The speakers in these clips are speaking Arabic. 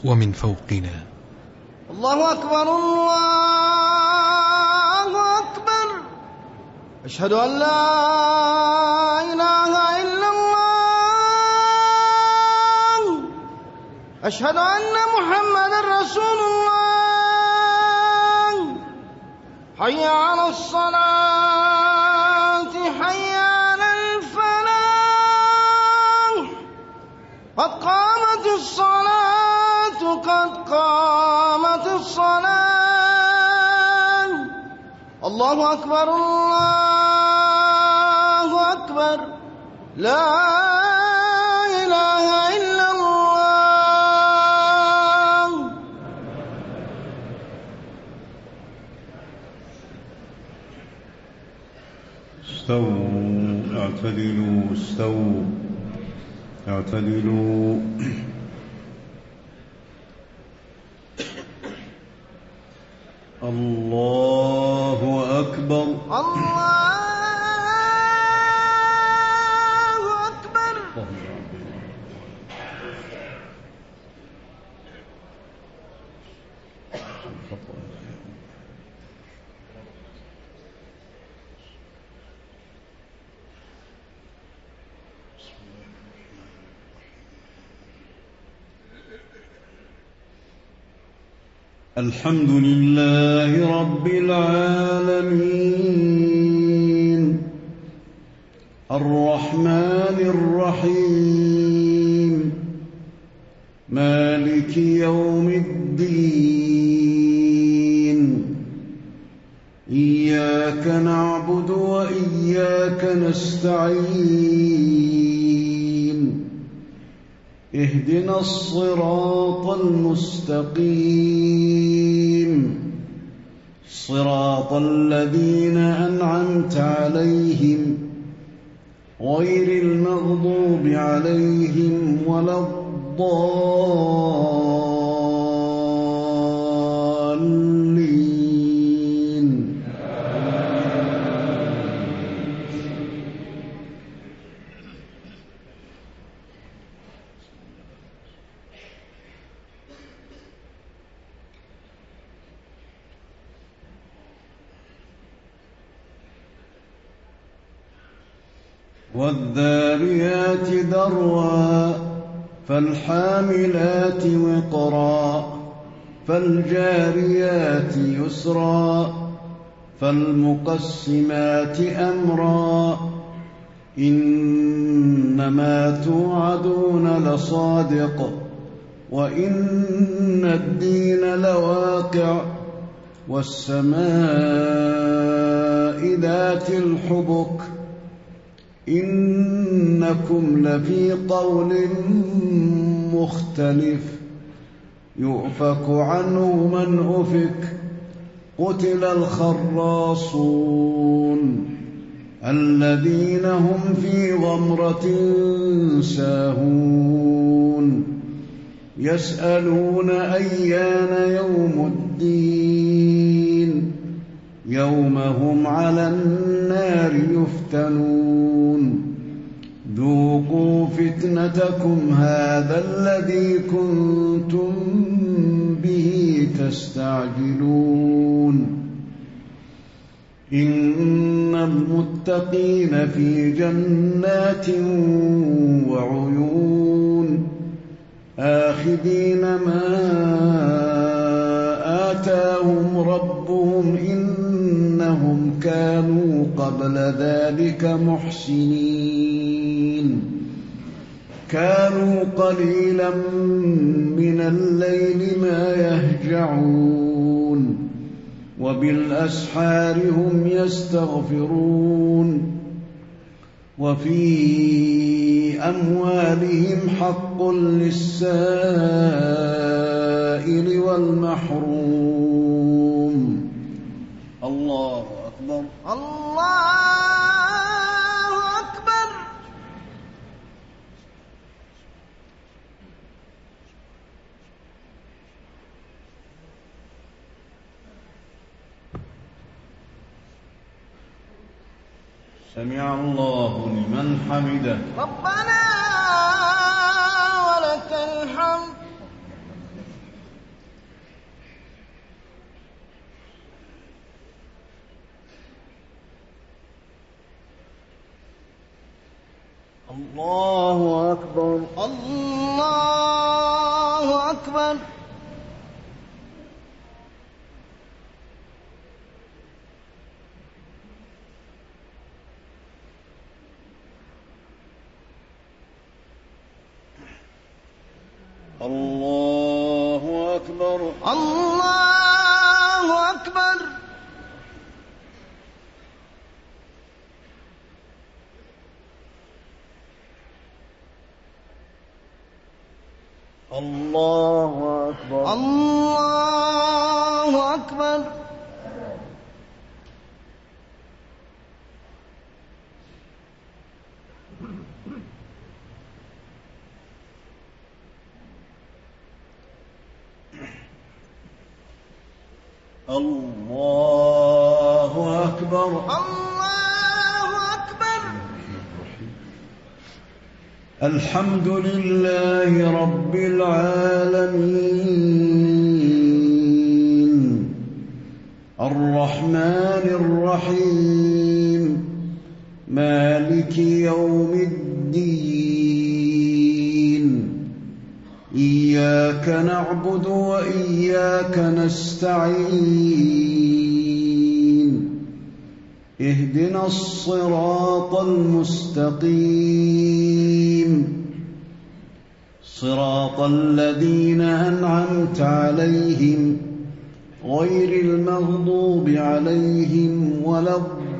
ومن فوقنا. الله أكبر الله أكبر. أشهد أن لا إله إلا الله. أشهد أن محمد رسول الله. حي على الصلاة حي على الفلاح. قد قامت الصلاة قد قامت الصلاة. الله أكبر الله أكبر. لا إله إلا الله. استووا اعتدلوا استووا اعتدلوا. الله أكبر الله أكبر. الحمد لله رب العالمين الرحمن الرحيم مالك يوم الدين. إياك نعبد وإياك نستعين. اهدنا الصراط المستقيم صراط الذين أنعمت عليهم غير المغضوب عليهم ولا الضالين. والذاريات ذروا فالحاملات وقرا فالجاريات يسرا فالمقسمات أمرا. إنما توعدون لصادق وإن الدين لواقع. والسماء ذات الحبك إنكم لفي قول مختلف. يؤفك عنه من أفك. قتل الخراصون الذين هم في غمرة ساهون. يسألون أيان يوم الدين. يوم هم على النار يفتنون. ذوقوا فتنتكم هذا الذي كنتم به تستعجلون. إن المتقين في جنات وعيون آخذين ما آتاهم ربهم إنهم كانوا قبل ذلك محسنين. كانوا قليلا من الليل ما يهجعون وبالأسحار هم يستغفرون. وفي أموالهم حق للسائل والمحروم. الله أكبر الله أكبر. سمع الله لمن حمده. ربنا ولك الحمد. الله أكبر. الله أكبر. الله أكبر. الله أكبر. الله أكبر. الله أكبر. الله أكبر. الله أكبر. الحمد لله رب العالمين الرحمن الرحيم مالك يوم الدين إياك نعبد وإياك نستعين اهدنا الصراط المستقيم صراط الذين أنعمت عليهم غير المغضوب عليهم ولا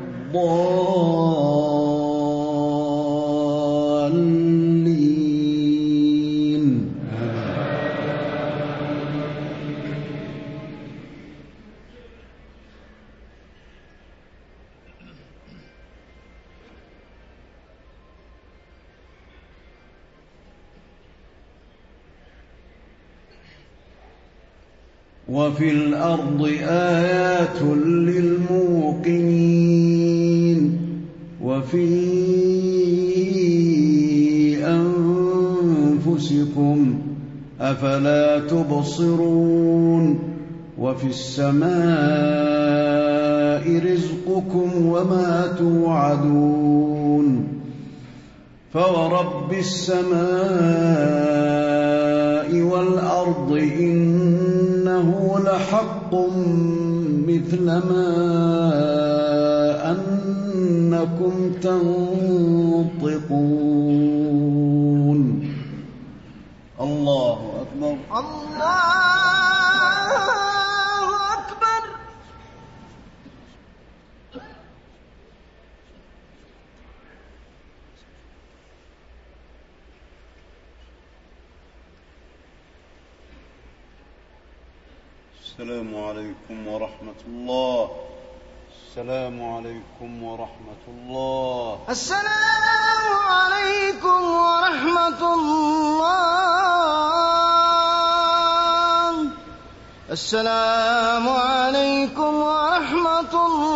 الضالين. وفي الأرض آيات للموقنين وفي أنفسكم أفلا تبصرون وفي السماء رزقكم وما توعدون فورب السماء والأرض إنه لحق مثل ما أنكم تنطقون. الله أكبر. الله أكبر. السلام عليكم ورحمة الله. السلام عليكم ورحمة الله. السلام عليكم ورحمة الله. السلام عليكم ورحمة الله.